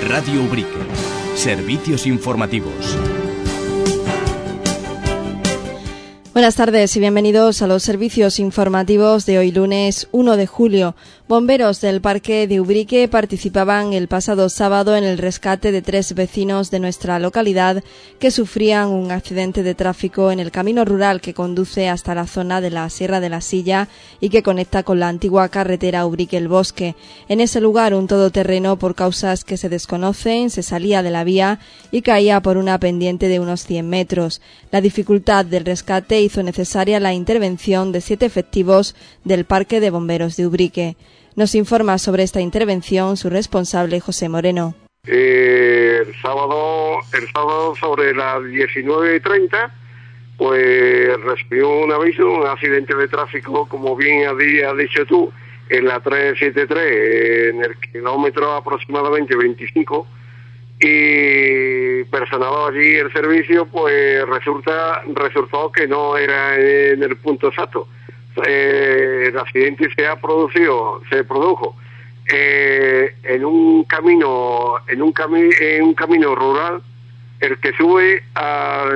Radio Ubrique. Servicios informativos. Buenas tardes y bienvenidos a los servicios informativos de hoy lunes 1 de julio. Bomberos del Parque de Ubrique participaban el pasado sábado en el rescate de 3 vecinos de nuestra localidad que sufrían un accidente de tráfico en el camino rural que conduce hasta la zona de la Sierra de la Silla y que conecta con la antigua carretera Ubrique-El Bosque. En ese lugar un todoterreno por causas que se desconocen se salía de la vía y caía por una pendiente de unos 100 metros. La dificultad del rescate hizo necesaria la intervención de 7 efectivos del Parque de Bomberos de Ubrique. Nos informa sobre esta intervención su responsable, José Moreno. El sábado sobre las 19:30, pues recibió un aviso, un accidente de tráfico, como bien has dicho tú, en la 373, en el kilómetro aproximadamente 25, y personado allí el servicio, pues resultó que no era en el punto exacto. El accidente se produjo en un camino rural, el que sube a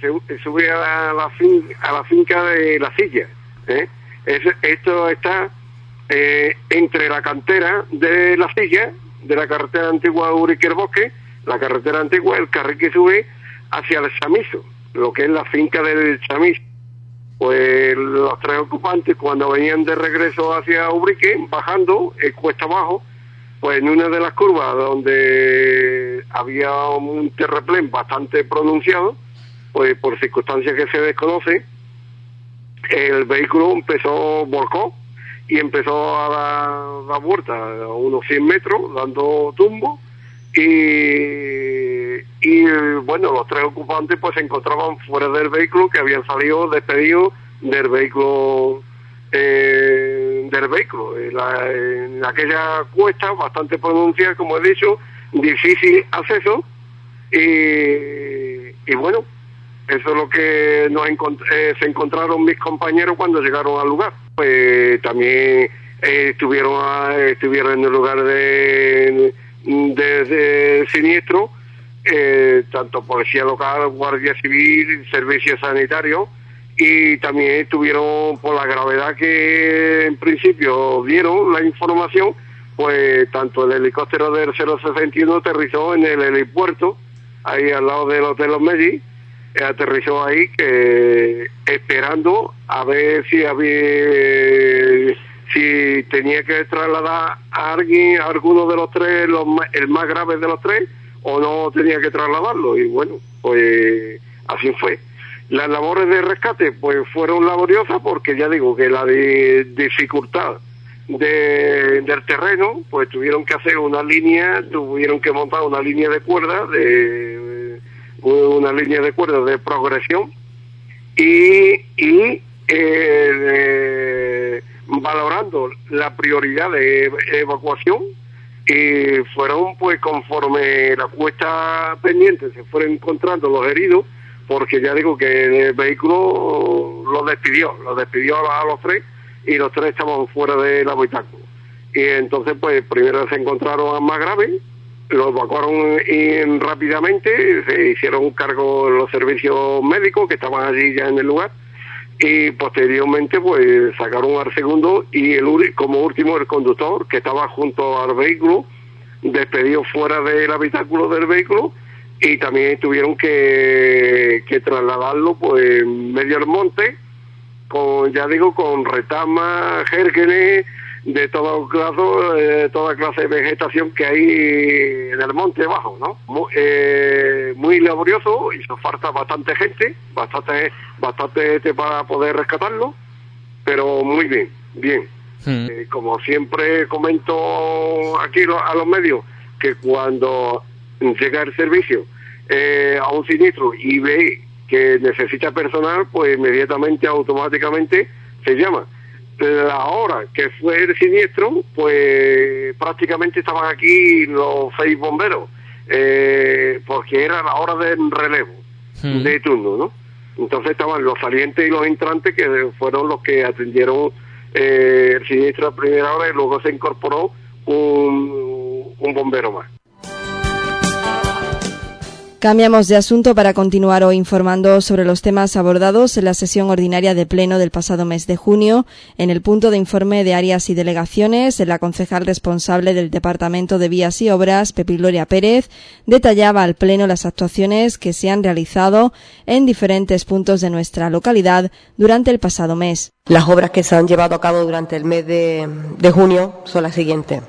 la finca de La Silla. Esto está entre la cantera de La Silla, de la carretera antigua Ubrique-El Bosque, la carretera antigua, el carril que sube hacia el Chamizo, lo que es la finca del Chamizo. Pues los 3 ocupantes, cuando venían de regreso hacia Ubrique, bajando cuesta abajo, pues en una de las curvas donde había un terraplén bastante pronunciado, pues por circunstancias que se desconocen, el vehículo volcó y empezó a dar vuelta a unos 100 metros, dando tumbo, y bueno, los 3 ocupantes pues se encontraban fuera del vehículo, que habían salido despedidos del vehículo, en aquella cuesta bastante pronunciada, como he dicho, difícil acceso, y bueno, eso es lo que se encontraron mis compañeros cuando llegaron al lugar. Pues también estuvieron en el lugar de siniestro, tanto policía local, guardia civil, servicios sanitarios, y también estuvieron, por la gravedad que en principio dieron la información, pues tanto el helicóptero del 061 aterrizó en el helipuerto, ahí al lado del Hotel Los Medis, aterrizó ahí, esperando a ver si tenía que trasladar a alguno de los 3, el más grave de los 3, o no tenía que trasladarlo. Y bueno, pues así fue. Las labores de rescate pues fueron laboriosas, porque ya digo que la dificultad del terreno, pues tuvieron que montar una línea de cuerda de progresión, y valorando la prioridad de evacuación, y fueron pues conforme la cuesta pendiente se fueron encontrando los heridos, porque ya digo que el vehículo los despidió a los 3, y los 3 estaban fuera del habitáculo. Y entonces pues primero se encontraron a más graves, lo evacuaron rápidamente, se hicieron cargo los servicios médicos que estaban allí ya en el lugar, y posteriormente pues sacaron al segundo, y como último el conductor, que estaba junto al vehículo, despedido fuera del habitáculo del vehículo, y también tuvieron que trasladarlo pues medio al monte, con retamas, gérgenes, de toda clase de vegetación que hay en el monte bajo, ¿no? Muy laborioso, hizo falta bastante gente para poder rescatarlo, pero muy bien. Como siempre comento aquí a los medios, que cuando llega el servicio a un siniestro y ve que necesita personal, pues automáticamente se llama. La hora que fue el siniestro, pues prácticamente estaban aquí los 6 bomberos, porque era la hora del relevo de turno, ¿no? Entonces estaban los salientes y los entrantes, que fueron los que atendieron el siniestro a primera hora, y luego se incorporó un bombero más. Cambiamos de asunto para continuar hoy informando sobre los temas abordados en la sesión ordinaria de Pleno del pasado mes de junio. En el punto de informe de áreas y delegaciones, la concejal responsable del Departamento de Vías y Obras, Pepi Gloria Pérez, detallaba al Pleno las actuaciones que se han realizado en diferentes puntos de nuestra localidad durante el pasado mes. Las obras que se han llevado a cabo durante el mes de junio son las siguientes.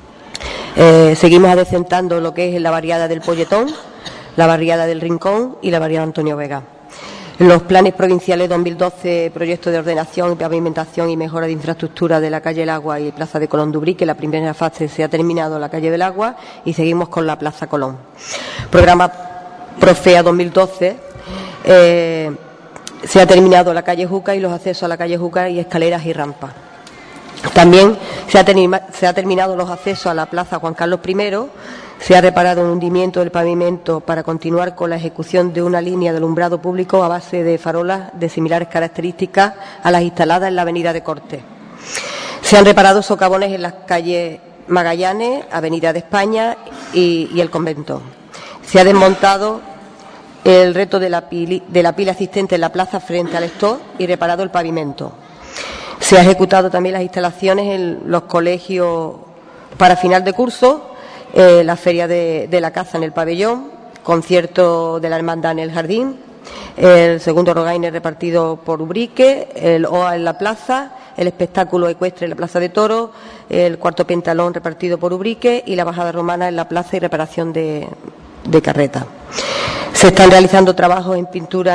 Seguimos adecentando lo que es la barriada del Polletón, la barriada del Rincón y la barriada Antonio Vega. En los planes provinciales 2012, proyecto de ordenación, pavimentación y mejora de infraestructura de la calle El Agua y Plaza de Colón de Ubrique, la primera fase se ha terminado la calle del Agua y seguimos con la Plaza Colón. Programa Profea 2012, se ha terminado la calle Juca y los accesos a la calle Juca y escaleras y rampas. También se ha terminado los accesos a la Plaza Juan Carlos I, se ha reparado un hundimiento del pavimento para continuar con la ejecución de una línea de alumbrado público a base de farolas de similares características a las instaladas en la avenida de Corte. Se han reparado socavones en las calles Magallanes, Avenida de España y el Convento. Se ha desmontado el reto de la pila existente en la plaza frente al Store y reparado el pavimento. Se ha ejecutado también las instalaciones en los colegios para final de curso, la feria de la caza en el pabellón, concierto de la hermandad en el jardín, el segundo rogaine repartido por Ubrique, el OA en la plaza, el espectáculo ecuestre en la plaza de toros, el cuarto pentalón repartido por Ubrique y la bajada romana en la plaza y reparación de carreta. Se están realizando trabajos en pintura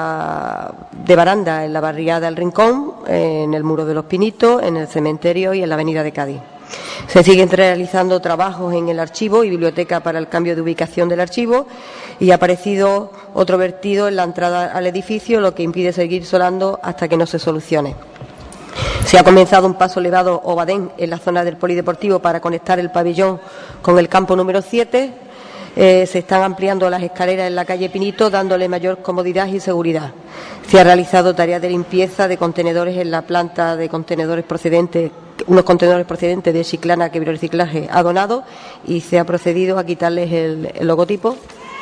de baranda en la barriada del Rincón, en el Muro de los Pinitos, en el cementerio y en la avenida de Cádiz. Se siguen realizando trabajos en el archivo y biblioteca para el cambio de ubicación del archivo y ha aparecido otro vertido en la entrada al edificio, lo que impide seguir solando hasta que no se solucione. Se ha comenzado un paso elevado o badén en la zona del polideportivo para conectar el pabellón con el campo número 7. Se están ampliando las escaleras en la calle Pinito, dándole mayor comodidad y seguridad. Se ha realizado tareas de limpieza de contenedores en la planta de contenedores procedentes, unos contenedores procedentes de Chiclana que Reciclaje ha donado, y se ha procedido a quitarles el logotipo.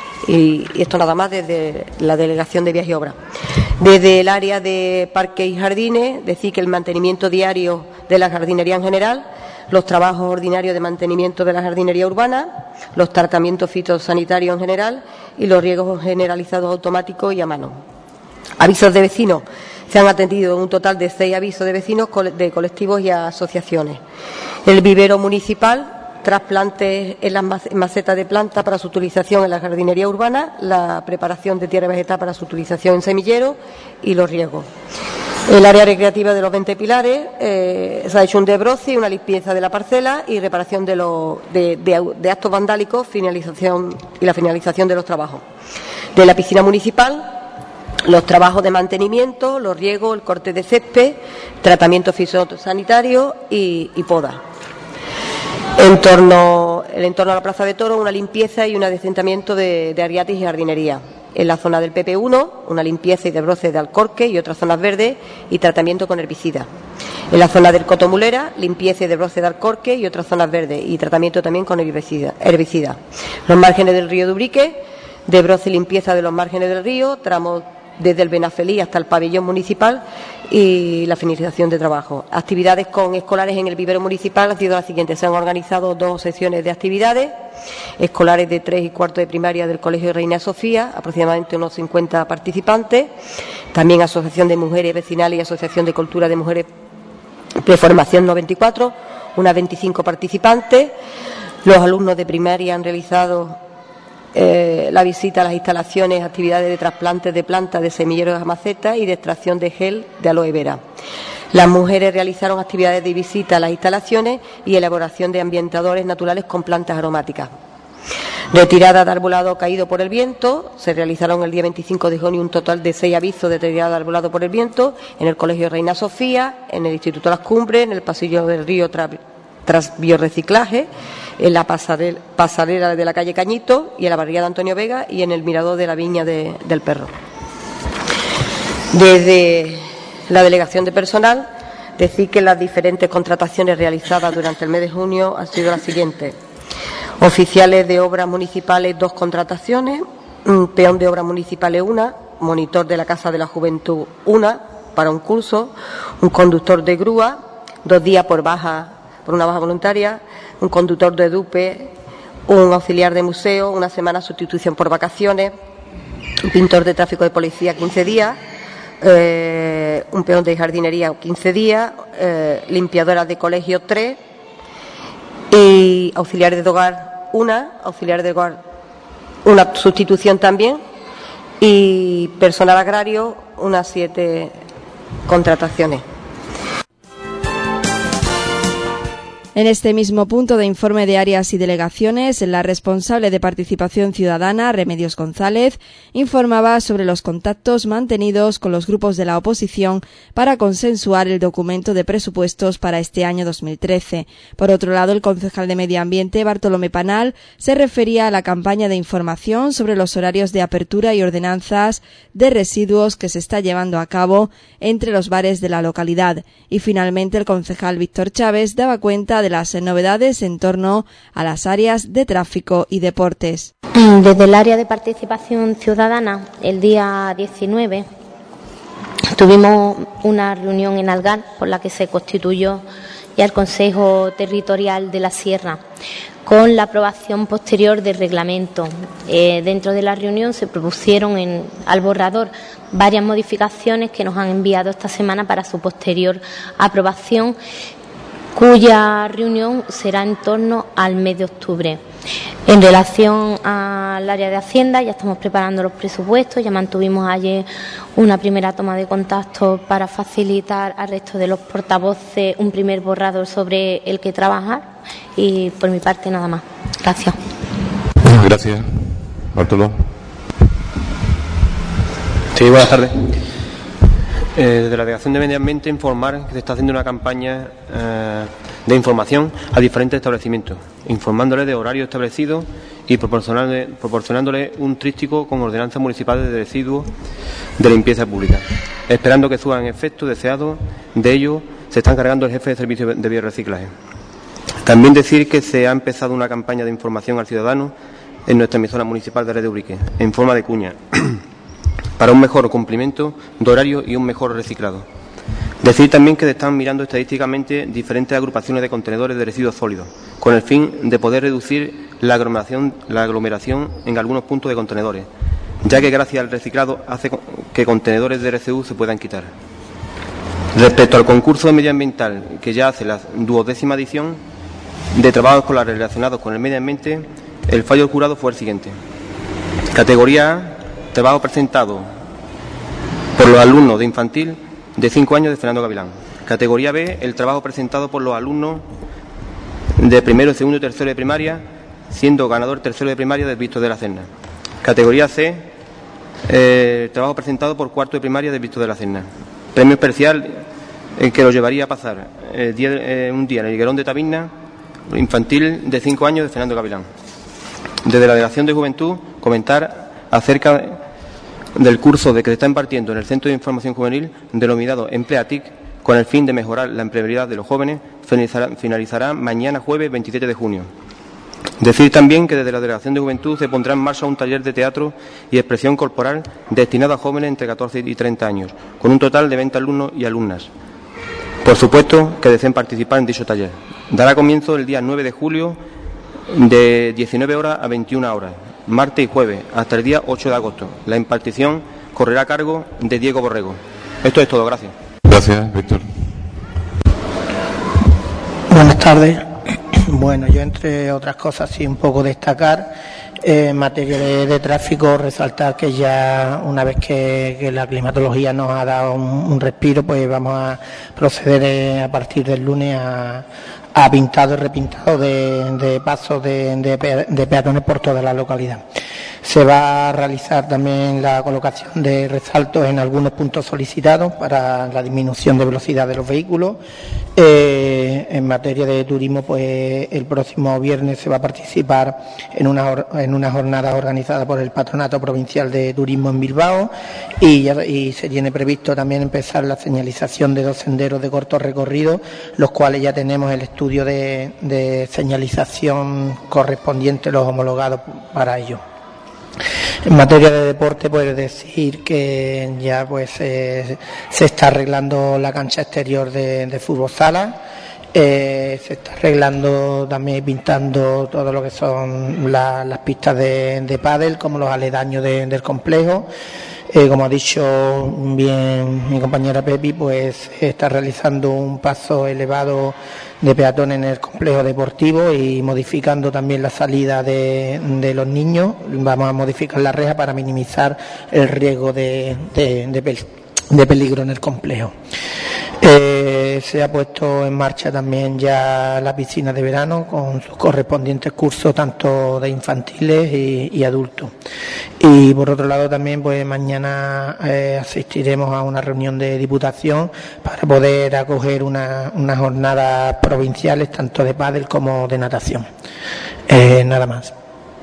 Y esto nada más desde la Delegación de Vías y Obras. Desde el área de parques y jardines, decir que el mantenimiento diario de la jardinería en general, los trabajos ordinarios de mantenimiento de la jardinería urbana, los tratamientos fitosanitarios en general y los riegos generalizados automáticos y a mano. Avisos de vecinos. Se han atendido un total de 6 avisos de vecinos de colectivos y asociaciones. El vivero municipal, trasplantes en las macetas de planta para su utilización en la jardinería urbana, la preparación de tierra vegetal para su utilización en semilleros y los riegos. El área recreativa de los 20 pilares, se ha hecho un desbroce y una limpieza de la parcela y reparación de actos vandálicos, finalización de los trabajos. De la piscina municipal, los trabajos de mantenimiento, los riegos, el corte de césped, tratamiento fitosanitario y poda. El entorno a la Plaza de Toros, una limpieza y un adecentamiento de ariatis y jardinería. En la zona del PP1, una limpieza y desbroce de alcorque y otras zonas verdes y tratamiento con herbicida. En la zona del Cotomulera, limpieza y desbroce de alcorque y otras zonas verdes y tratamiento también con herbicida. Los márgenes del río de Ubrique, desbroce y limpieza de los márgenes del río, tramos desde el Benafelí hasta el pabellón municipal y la finalización de trabajo. Actividades con escolares en el vivero municipal han sido las siguientes. Se han organizado 2 sesiones de actividades. Escolares de 3 y cuarto de primaria del Colegio Reina Sofía, aproximadamente unos 50 participantes. También Asociación de Mujeres Vecinales y Asociación de Cultura de Mujeres Preformación 94, unas 25 participantes. Los alumnos de primaria han realizado la visita a las instalaciones, actividades de trasplantes de plantas de semilleros a macetas y de extracción de gel de aloe vera. Las mujeres realizaron actividades de visita a las instalaciones y elaboración de ambientadores naturales con plantas aromáticas. Retirada de arbolado caído por el viento. Se realizaron el día 25 de junio un total de 6 avisos de retirada de arbolado por el viento en el Colegio Reina Sofía, en el Instituto Las Cumbres, en el Pasillo del Río tras Bioreciclaje, en la pasarela de la calle Cañito y en la barriada Antonio Vega y en el mirador de la Viña del Perro. Desde la Delegación de Personal, decir que las diferentes contrataciones realizadas durante el mes de junio han sido las siguientes. Oficiales de obras municipales, 2 contrataciones. peón de obras municipales una, monitor de la Casa de la Juventud una, para un curso, un conductor de grúa, 2 días por una baja voluntaria, un conductor de DUPE, un auxiliar de museo, una semana sustitución por vacaciones, un pintor de tráfico de policía 15 días, un peón de jardinería 15 días, limpiadoras de colegio 3 y auxiliares de hogar una sustitución también, y personal agrario unas 7 contrataciones. En este mismo punto de informe de áreas y delegaciones, la responsable de Participación Ciudadana, Remedios González, informaba sobre los contactos mantenidos con los grupos de la oposición para consensuar el documento de presupuestos para este año 2013. Por otro lado, el concejal de Medio Ambiente, Bartolomé Panal, se refería a la campaña de información sobre los horarios de apertura y ordenanzas de residuos que se está llevando a cabo entre los bares de la localidad. Y finalmente, el concejal Víctor Chávez daba cuenta de las novedades en torno a las áreas de tráfico y deportes. Desde el área de participación ciudadana, el día 19, tuvimos una reunión en Algar por la que se constituyó ya el Consejo Territorial de la Sierra, con la aprobación posterior del reglamento. Dentro de la reunión se propusieron al borrador varias modificaciones que nos han enviado esta semana para su posterior aprobación, cuya reunión será en torno al mes de octubre. En relación al área de Hacienda, ya estamos preparando los presupuestos, ya mantuvimos ayer una primera toma de contacto para facilitar al resto de los portavoces un primer borrador sobre el que trabajar, y por mi parte nada más. Gracias. Gracias. Bartolo. Sí, buenas tardes. Desde la Delegación de Medio Ambiente informar que se está haciendo una campaña de información a diferentes establecimientos, informándoles de horarios establecidos y proporcionándole un tríptico con ordenanzas municipales de residuos de limpieza pública, esperando que surjan efectos deseados. De ello se está encargando el jefe de servicio de biorreciclaje. También decir que se ha empezado una campaña de información al ciudadano en nuestra emisora municipal de Red de Ubrique, en forma de cuña, para un mejor cumplimiento de horario y un mejor reciclado. Decir también que se están mirando estadísticamente diferentes agrupaciones de contenedores de residuos sólidos, con el fin de poder reducir la aglomeración en algunos puntos de contenedores, ya que gracias al reciclado hace que contenedores de RCU se puedan quitar. Respecto al concurso medioambiental, que ya hace la 12ª edición de trabajos escolares relacionados con el medio ambiente, el fallo del jurado fue el siguiente. Categoría A, trabajo presentado por los alumnos de infantil de 5 años de Fernando Gavilán. Categoría B, el trabajo presentado por los alumnos de primero, segundo y tercero de primaria, siendo ganador tercero de primaria del Víctor de la Serna. Categoría C, trabajo presentado por cuarto de primaria del Víctor de la Serna. Premio especial que lo llevaría a pasar un día en el Higuerón de Taberna, infantil de 5 años de Fernando Gavilán. Desde la Delegación de Juventud, comentar acerca del curso que se está impartiendo en el Centro de Información Juvenil denominado Empleatic, con el fin de mejorar la empleabilidad de los jóvenes, finalizará mañana jueves 27 de junio. Decir también que desde la Delegación de Juventud se pondrá en marcha un taller de teatro y expresión corporal destinado a jóvenes entre 14 y 30 años, con un total de 20 alumnos y alumnas. Por supuesto que deseen participar en dicho taller. Dará comienzo el día 9 de julio de 19 horas a 21 horas, martes y jueves, hasta el día 8 de agosto. La impartición correrá a cargo de Diego Borrego. Esto es todo, gracias. Gracias, Víctor. Buenas tardes. Bueno, yo entre otras cosas sí un poco destacar en materia de tráfico, resaltar que ya una vez que la climatología nos ha dado un respiro, pues vamos a proceder a partir del lunes a pintado y repintado de pasos de peatones por toda la localidad. Se va a realizar también la colocación de resaltos en algunos puntos solicitados para la disminución de velocidad de los vehículos. En materia de turismo, pues el próximo viernes se va a participar en una jornada organizada por el Patronato Provincial de Turismo en Bilbao, y se tiene previsto también empezar la señalización de 2 senderos de corto recorrido, los cuales ya tenemos el estudio de señalización correspondiente, los homologados para ello. En materia de deporte, pues decir que ya pues se está arreglando la cancha exterior de fútbol sala, se está arreglando también, pintando todo lo que son las pistas de pádel, como los aledaños del complejo. Como ha dicho bien mi compañera Pepi, pues se está realizando un paso elevado de peatones en el complejo deportivo y modificando también la salida de los niños. Vamos a modificar la reja para minimizar el riesgo de peligro en el complejo. Se ha puesto en marcha también ya la piscina de verano con sus correspondientes cursos tanto de infantiles y adultos. Y por otro lado también pues mañana asistiremos a una reunión de diputación para poder acoger unas jornadas provinciales tanto de pádel como de natación. Nada más.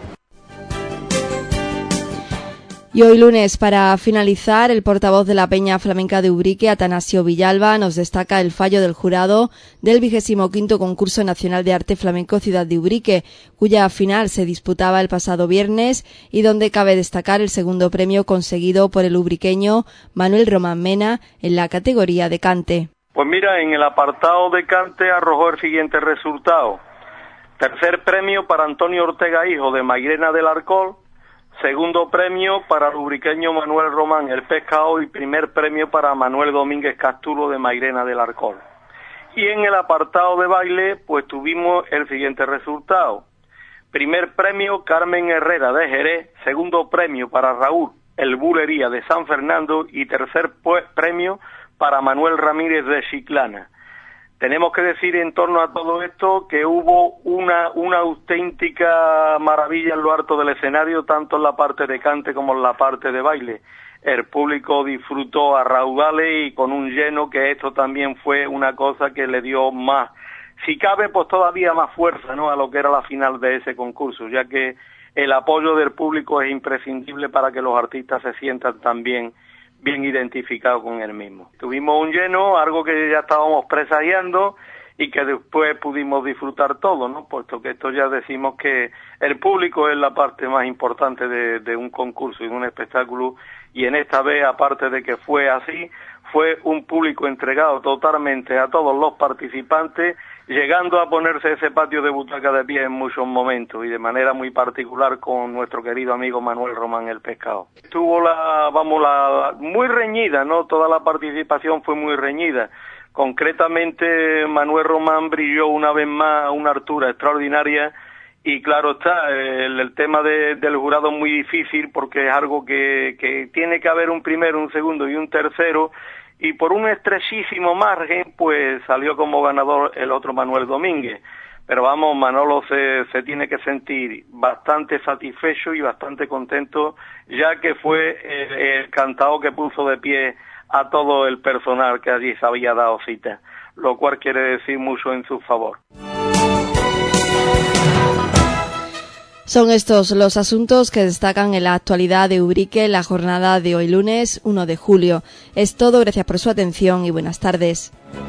Y hoy lunes, para finalizar, el portavoz de la Peña Flamenca de Ubrique, Atanasio Villalba, nos destaca el fallo del jurado del 25º Concurso Nacional de Arte Flamenco Ciudad de Ubrique, cuya final se disputaba el pasado viernes y donde cabe destacar el segundo premio conseguido por el ubriqueño Manuel Román Mena en la categoría de cante. Pues mira, en el apartado de cante arrojó el siguiente resultado. Tercer premio para Antonio Ortega Hijo de Mairena del Arcol. Segundo premio para el ubriqueño Manuel Román el Pescado y primer premio para Manuel Domínguez Castulo de Mairena del Arcol. Y en el apartado de baile, pues tuvimos el siguiente resultado. Primer premio Carmen Herrera de Jerez, segundo premio para Raúl el Bulería de San Fernando y tercer premio para Manuel Ramírez de Chiclana. Tenemos que decir en torno a todo esto que hubo una auténtica maravilla en lo alto del escenario, tanto en la parte de cante como en la parte de baile. El público disfrutó a raudales y con un lleno, que esto también fue una cosa que le dio más, si cabe, pues todavía más fuerza, ¿no?, a lo que era la final de ese concurso, ya que el apoyo del público es imprescindible para que los artistas se sientan también bien identificado con él mismo. Tuvimos un lleno, algo que ya estábamos presagiando y que después pudimos disfrutar todo, ¿no? Puesto que esto ya decimos que el público es la parte más importante de un concurso y de un espectáculo, y en esta vez, aparte de que fue así, fue un público entregado totalmente a todos los participantes, llegando a ponerse ese patio de butaca de pie en muchos momentos y de manera muy particular con nuestro querido amigo Manuel Román el Pescado. Estuvo muy reñida, ¿no? Toda la participación fue muy reñida. Concretamente, Manuel Román brilló una vez más a una altura extraordinaria y claro está, el tema del jurado es muy difícil porque es algo que tiene que haber un primero, un segundo y un tercero, y por un estrechísimo margen pues salió como ganador el otro Manuel Domínguez. Pero vamos, Manolo se tiene que sentir bastante satisfecho y bastante contento, ya que fue el cantao que puso de pie a todo el personal que allí se había dado cita, lo cual quiere decir mucho en su favor. Son estos los asuntos que destacan en la actualidad de Ubrique en la jornada de hoy lunes 1 de julio. Es todo, gracias por su atención y buenas tardes.